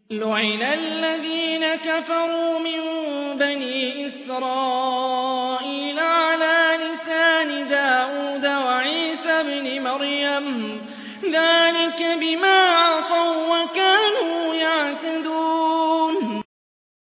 لُعِنَ الَّذِينَ كَفَرُوا مِن بَنِي إِسْرَائِيلَ عَلَىٰ لِسَانِ دَاوُودَ وَعِيسَى ابْنِ مَرْيَمَ ۚ ذَٰلِكَ بِمَا